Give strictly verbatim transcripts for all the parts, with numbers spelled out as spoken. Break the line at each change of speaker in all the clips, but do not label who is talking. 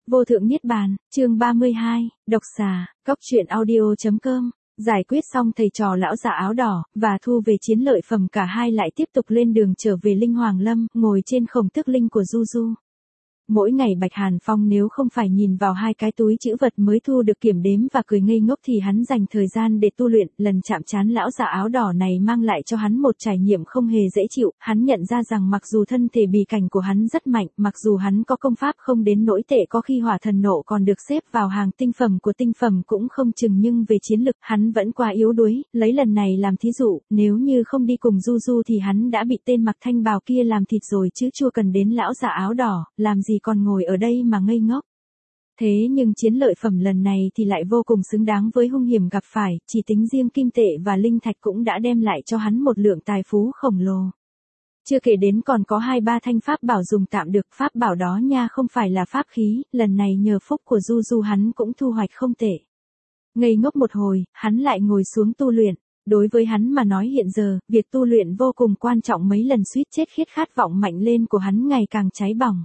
Vô thượng niết bàn, chương ba mươi hai, độc xà, cóc truyện audio chấm com. Giải quyết xong thầy trò lão già áo đỏ, và thu về chiến lợi phẩm, cả hai lại tiếp tục lên đường trở về Linh Hoàng Lâm, ngồi trên khổng tước linh của Du Du. Mỗi ngày Bạch Hàn Phong nếu không phải nhìn vào hai cái túi trữ vật mới thu được kiểm đếm và cười ngây ngốc thì hắn dành thời gian để tu luyện. Lần chạm trán lão già áo đỏ này mang lại cho hắn một trải nghiệm không hề dễ chịu. Hắn nhận ra rằng mặc dù thân thể bì cảnh của hắn rất mạnh, mặc dù hắn có công pháp không đến nỗi tệ, có khi hỏa thần nộ còn được xếp vào hàng tinh phẩm của tinh phẩm cũng không chừng, nhưng về chiến lực hắn vẫn quá yếu đuối. Lấy lần này làm thí dụ, nếu như không đi cùng Du Du thì hắn đã bị tên mặc thanh bào kia làm thịt rồi chứ chưa cần đến lão già áo đỏ, làm gì còn ngồi ở đây mà ngây ngốc. Thế nhưng chiến lợi phẩm lần này thì lại vô cùng xứng đáng với hung hiểm gặp phải, chỉ tính riêng kim tệ và linh thạch cũng đã đem lại cho hắn một lượng tài phú khổng lồ. Chưa kể đến còn có hai ba thanh pháp bảo dùng tạm được, pháp bảo đó nha không phải là pháp khí, lần này nhờ phúc của Du Du hắn cũng thu hoạch không tệ. Ngây ngốc một hồi, hắn lại ngồi xuống tu luyện. Đối với hắn mà nói hiện giờ, việc tu luyện vô cùng quan trọng, mấy lần suýt chết khiết khát vọng mạnh lên của hắn ngày càng cháy bỏng.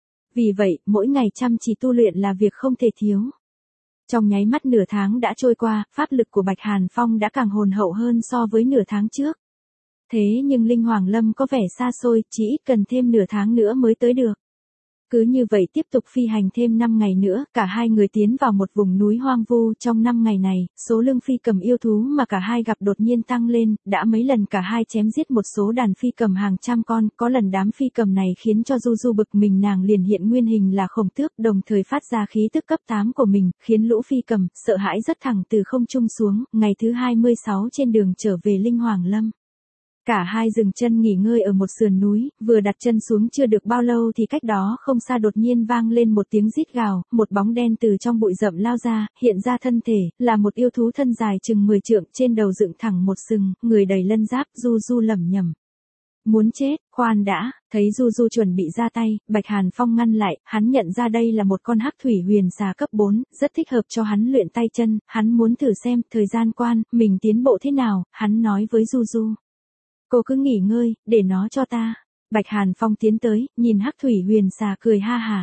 Vì vậy, mỗi ngày chăm chỉ tu luyện là việc không thể thiếu. Trong nháy mắt nửa tháng đã trôi qua, pháp lực của Bạch Hàn Phong đã càng hồn hậu hơn so với nửa tháng trước. Thế nhưng Linh Hoàng Lâm có vẻ xa xôi, chỉ ít cần thêm nửa tháng nữa mới tới được. Cứ như vậy tiếp tục phi hành thêm năm ngày nữa, cả hai người tiến vào một vùng núi hoang vu. Trong năm ngày này, số lương phi cầm yêu thú mà cả hai gặp đột nhiên tăng lên, đã mấy lần cả hai chém giết một số đàn phi cầm hàng trăm con, có lần đám phi cầm này khiến cho Du Du bực mình, nàng liền hiện nguyên hình là khổng tước, đồng thời phát ra khí tức cấp tám của mình, khiến lũ phi cầm sợ hãi rất thẳng từ không trung xuống. Ngày thứ hai mươi sáu trên đường trở về Linh Hoàng Lâm. Cả hai dừng chân nghỉ ngơi ở một sườn núi, vừa đặt chân xuống chưa được bao lâu thì cách đó không xa đột nhiên vang lên một tiếng rít gào, một bóng đen từ trong bụi rậm lao ra, hiện ra thân thể, là một yêu thú thân dài chừng mười trượng, trên đầu dựng thẳng một sừng, người đầy lân giáp. Du Du lẩm nhẩm. Muốn chết, khoan đã, thấy Du Du chuẩn bị ra tay, Bạch Hàn Phong ngăn lại, hắn nhận ra đây là một con hắc thủy huyền xà cấp bốn, rất thích hợp cho hắn luyện tay chân, hắn muốn thử xem, thời gian quan, mình tiến bộ thế nào, hắn nói với Du Du. Cô cứ nghỉ ngơi, để nó cho ta. Bạch Hàn Phong tiến tới, nhìn hắc thủy huyền xà cười ha hả.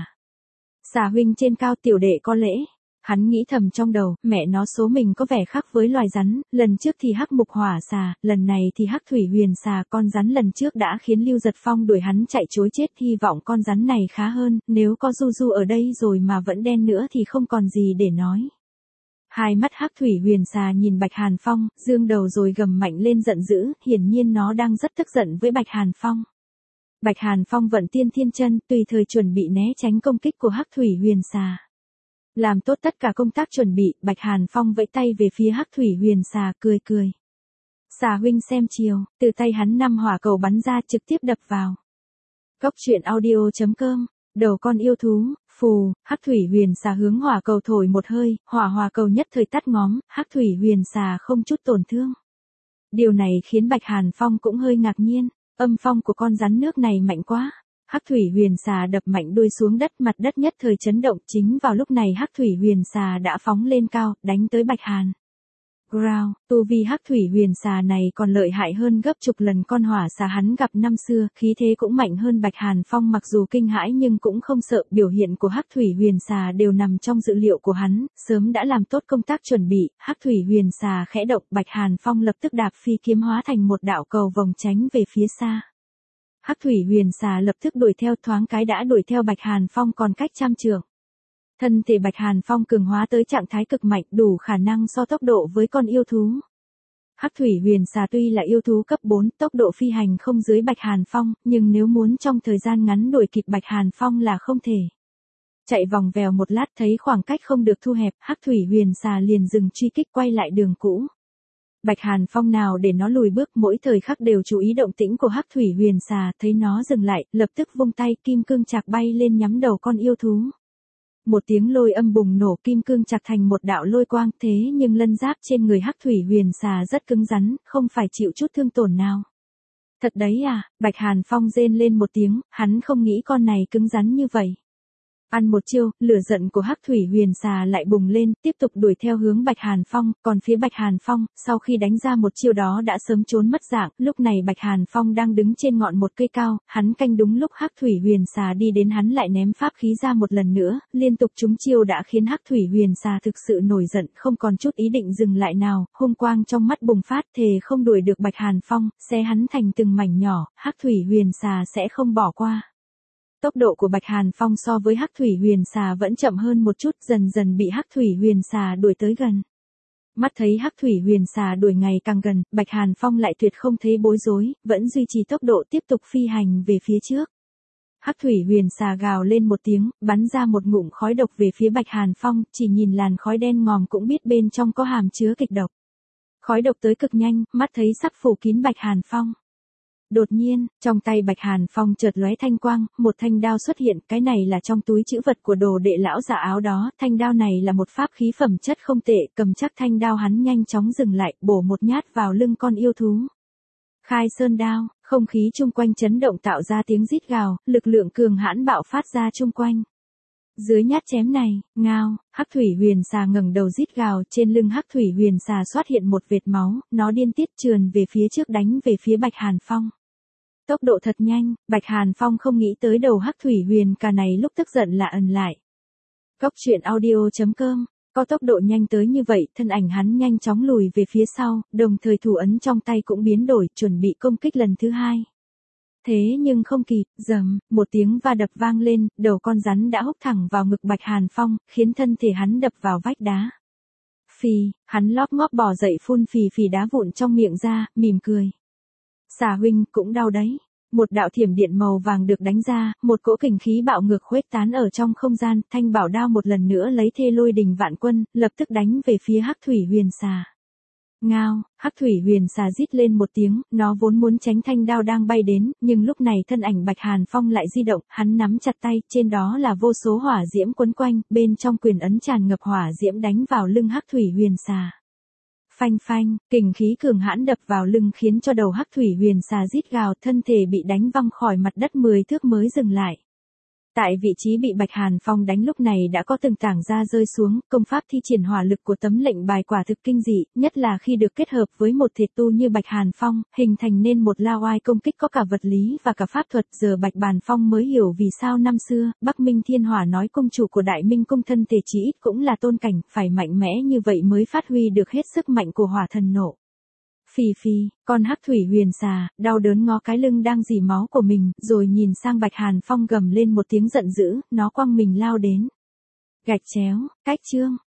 Xà huynh trên cao, tiểu đệ có lễ. Hắn nghĩ thầm trong đầu, mẹ nó số mình có vẻ khác với loài rắn, lần trước thì hắc mục hỏa xà, lần này thì hắc thủy huyền xà. Con rắn lần trước đã khiến Lưu Giật Phong đuổi hắn chạy trối chết, hy vọng con rắn này khá hơn, nếu có Du Du ở đây rồi mà vẫn đen nữa thì không còn gì để nói. Hai mắt hắc thủy huyền xà nhìn Bạch Hàn Phong, dương đầu rồi gầm mạnh lên giận dữ, hiển nhiên nó đang rất tức giận với Bạch Hàn Phong. Bạch Hàn Phong vận tiên thiên chân, tùy thời chuẩn bị né tránh công kích của hắc thủy huyền xà. Làm tốt tất cả công tác chuẩn bị, Bạch Hàn Phong vẫy tay về phía hắc thủy huyền xà, cười cười. Xà huynh xem chiều, từ tay hắn năm hỏa cầu bắn ra trực tiếp đập vào. Cóc truyện audio chấm com. Đầu con yêu thú, phù, hắc thủy huyền xà hướng hỏa cầu thổi một hơi, hỏa hỏa cầu nhất thời tắt ngóm, hắc thủy huyền xà không chút tổn thương. Điều này khiến Bạch Hàn Phong cũng hơi ngạc nhiên, âm phong của con rắn nước này mạnh quá. Hắc thủy huyền xà đập mạnh đuôi xuống đất, mặt đất nhất thời chấn động. Chính vào lúc này hắc thủy huyền xà đã phóng lên cao, đánh tới Bạch Hàn. Growl, tu vi hắc thủy huyền xà này còn lợi hại hơn gấp chục lần con hỏa xà hắn gặp năm xưa, khí thế cũng mạnh hơn Bạch Hàn Phong, mặc dù kinh hãi nhưng cũng không sợ. Biểu hiện của hắc thủy huyền xà đều nằm trong dự liệu của hắn, sớm đã làm tốt công tác chuẩn bị. Hắc thủy huyền xà khẽ động, Bạch Hàn Phong lập tức đạp phi kiếm hóa thành một đạo cầu vòng tránh về phía xa. Hắc thủy huyền xà lập tức đuổi theo, thoáng cái đã đuổi theo Bạch Hàn Phong còn cách trăm trượng. Thân thể Bạch Hàn Phong cường hóa tới trạng thái cực mạnh, đủ khả năng so tốc độ với con yêu thú. Hắc thủy huyền xà tuy là yêu thú cấp bốn, tốc độ phi hành không dưới Bạch Hàn Phong, nhưng nếu muốn trong thời gian ngắn đuổi kịp Bạch Hàn Phong là không thể. Chạy vòng vèo một lát thấy khoảng cách không được thu hẹp, hắc thủy huyền xà liền dừng truy kích, quay lại đường cũ. Bạch Hàn Phong nào để nó lùi bước, mỗi thời khắc đều chú ý động tĩnh của hắc thủy huyền xà, thấy nó dừng lại, lập tức vung tay, kim cương chạc bay lên nhắm đầu con yêu thú. Một tiếng lôi âm bùng nổ, kim cương chặt thành một đạo lôi quang, thế nhưng lân giáp trên người hắc thủy huyền xà rất cứng rắn, không phải chịu chút thương tổn nào. Thật đấy à, Bạch Hàn Phong rên lên một tiếng, hắn không nghĩ con này cứng rắn như vậy. Ăn một chiêu, lửa giận của Hắc Thủy Huyền Xà lại bùng lên, tiếp tục đuổi theo hướng Bạch Hàn Phong, còn phía Bạch Hàn Phong, sau khi đánh ra một chiêu đó đã sớm trốn mất dạng, lúc này Bạch Hàn Phong đang đứng trên ngọn một cây cao, hắn canh đúng lúc Hắc Thủy Huyền Xà đi đến hắn lại ném pháp khí ra một lần nữa, liên tục trúng chiêu đã khiến Hắc Thủy Huyền Xà thực sự nổi giận, không còn chút ý định dừng lại nào, hung quang trong mắt bùng phát, thề không đuổi được Bạch Hàn Phong, xé hắn thành từng mảnh nhỏ, Hắc Thủy Huyền Xà sẽ không bỏ qua. Tốc độ của Bạch Hàn Phong so với Hắc Thủy Huyền Xà vẫn chậm hơn một chút, dần dần bị Hắc Thủy Huyền Xà đuổi tới gần. Mắt thấy Hắc Thủy Huyền Xà đuổi ngày càng gần, Bạch Hàn Phong lại tuyệt không thấy bối rối, vẫn duy trì tốc độ tiếp tục phi hành về phía trước. Hắc Thủy Huyền Xà gào lên một tiếng, bắn ra một ngụm khói độc về phía Bạch Hàn Phong, chỉ nhìn làn khói đen ngòm cũng biết bên trong có hàm chứa kịch độc. Khói độc tới cực nhanh, mắt thấy sắp phủ kín Bạch Hàn Phong. Đột nhiên, trong tay Bạch Hàn Phong chợt lóe thanh quang, một thanh đao xuất hiện, cái này là trong túi trữ vật của đồ đệ lão giả áo đó, thanh đao này là một pháp khí phẩm chất không tệ, cầm chắc thanh đao hắn nhanh chóng dừng lại, bổ một nhát vào lưng con yêu thú. Khai sơn đao, không khí chung quanh chấn động tạo ra tiếng rít gào, lực lượng cường hãn bạo phát ra chung quanh. Dưới nhát chém này, ngao, Hắc Thủy Huyền Xà ngẩng đầu rít gào, trên lưng Hắc Thủy Huyền Xà xuất hiện một vệt máu, nó điên tiết trườn về phía trước đánh về phía Bạch Hàn Phong. Tốc độ thật nhanh, Bạch Hàn Phong không nghĩ tới đầu Hắc Thủy Huyền Xà này lúc tức giận là ẩn lại. Cốc truyện audio chấm com, có tốc độ nhanh tới như vậy, thân ảnh hắn nhanh chóng lùi về phía sau, đồng thời thủ ấn trong tay cũng biến đổi, chuẩn bị công kích lần thứ hai. Thế nhưng không kịp, rầm, một tiếng va đập vang lên, đầu con rắn đã húc thẳng vào ngực Bạch Hàn Phong, khiến thân thể hắn đập vào vách đá. Phì, hắn lóp ngóp bò dậy phun phì phì đá vụn trong miệng ra, mỉm cười. Xà huynh, cũng đau đấy. Một đạo thiểm điện màu vàng được đánh ra, một cỗ kình khí bạo ngược khuếch tán ở trong không gian, thanh bảo đao một lần nữa lấy thê lôi đình vạn quân, lập tức đánh về phía Hắc Thủy Huyền Xà. Ngao, Hắc Thủy Huyền Xà rít lên một tiếng, nó vốn muốn tránh thanh đao đang bay đến, nhưng lúc này thân ảnh Bạch Hàn Phong lại di động, hắn nắm chặt tay, trên đó là vô số hỏa diễm quấn quanh, bên trong quyền ấn tràn ngập hỏa diễm đánh vào lưng Hắc Thủy Huyền Xà. Phanh phanh, kình khí cường hãn đập vào lưng khiến cho đầu Hắc Thủy Huyền Xà rít gào, thân thể bị đánh văng khỏi mặt đất mười thước mới dừng lại. Tại vị trí bị Bạch Hàn Phong đánh lúc này đã có từng tảng da rơi xuống, công pháp thi triển hỏa lực của tấm lệnh bài quả thực kinh dị, nhất là khi được kết hợp với một thể tu như Bạch Hàn Phong, hình thành nên một lao oai công kích có cả vật lý và cả pháp thuật. Giờ Bạch Hàn Phong mới hiểu vì sao năm xưa, Bắc Minh Thiên Hỏa nói cung chủ của Đại Minh cung thân thể chỉ ít cũng là tôn cảnh, phải mạnh mẽ như vậy mới phát huy được hết sức mạnh của hỏa thần nộ. Phì phì, con Hắc Thủy Huyền Xà, đau đớn ngó cái lưng đang rỉ máu của mình, rồi nhìn sang Bạch Hàn Phong gầm lên một tiếng giận dữ, nó quăng mình lao đến. Gạch chéo, cách chương.